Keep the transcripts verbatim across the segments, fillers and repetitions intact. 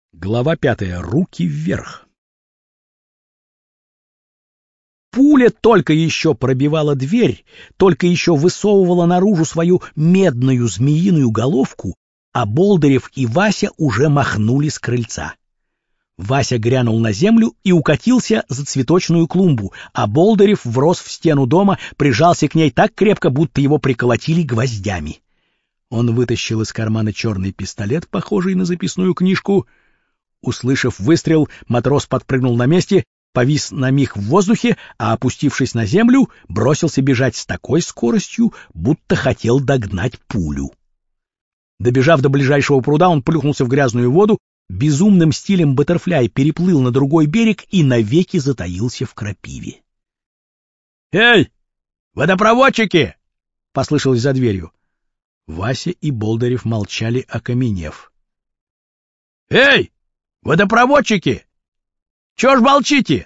Глава пятая. Руки вверх. Пуля только еще пробивала дверь, только еще высовывала наружу свою медную змеиную головку, а Болдырев и Вася уже махнули с крыльца. Вася грянул на землю и укатился за цветочную клумбу, а Болдырев врос в стену дома, прижался к ней так крепко, будто его приколотили гвоздями. Он вытащил из кармана черный пистолет, похожий на записную книжку. Услышав выстрел, матрос подпрыгнул на месте, повис на миг в воздухе, а, опустившись на землю, бросился бежать с такой скоростью, будто хотел догнать пулю. Добежав до ближайшего пруда, он плюхнулся в грязную воду, безумным стилем баттерфляй переплыл на другой берег и навеки затаился в крапиве. «Эй, водопроводчики!» — послышалось за дверью. Вася и Болдырев молчали, окаменев. «Эй, водопроводчики! Чё ж молчите?»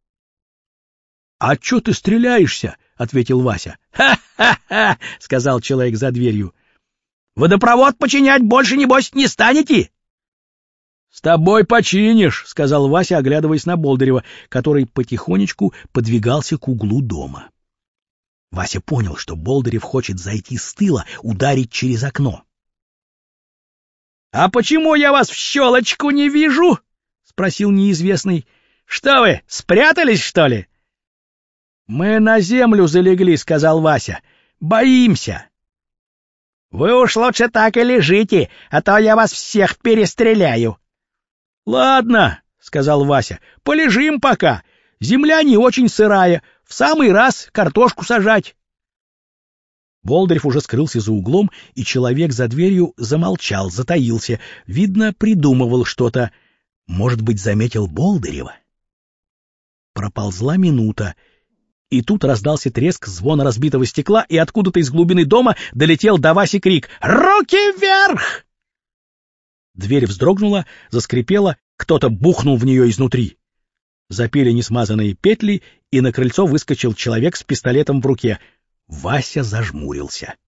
«А чё ты стреляешься?» — ответил Вася. «Ха-ха-ха!» — сказал человек за дверью. «Водопровод починять больше, небось, не станете?» «С тобой починишь», — сказал Вася, оглядываясь на Болдырева, который потихонечку подвигался к углу дома. Вася понял, что Болдырев хочет зайти с тыла, ударить через окно. «А почему я вас в щелочку не вижу?» — спросил неизвестный. «Что вы, спрятались, что ли?» «Мы на землю залегли», — сказал Вася. «Боимся». «Вы уж лучше так и лежите, а то я вас всех перестреляю». «Ладно», — сказал Вася, — «полежим пока. Земля не очень сырая, в самый раз картошку сажать». Болдырев уже скрылся за углом, и человек за дверью замолчал, затаился. Видно, придумывал что-то. Может быть, заметил Болдырева? Проползла минута, и тут раздался треск звона разбитого стекла, и откуда-то из глубины дома долетел до Васи крик: «Руки вверх!» Дверь вздрогнула, заскрипела, кто-то бухнул в нее изнутри. Запели несмазанные петли, и на крыльцо выскочил человек с пистолетом в руке. Вася зажмурился.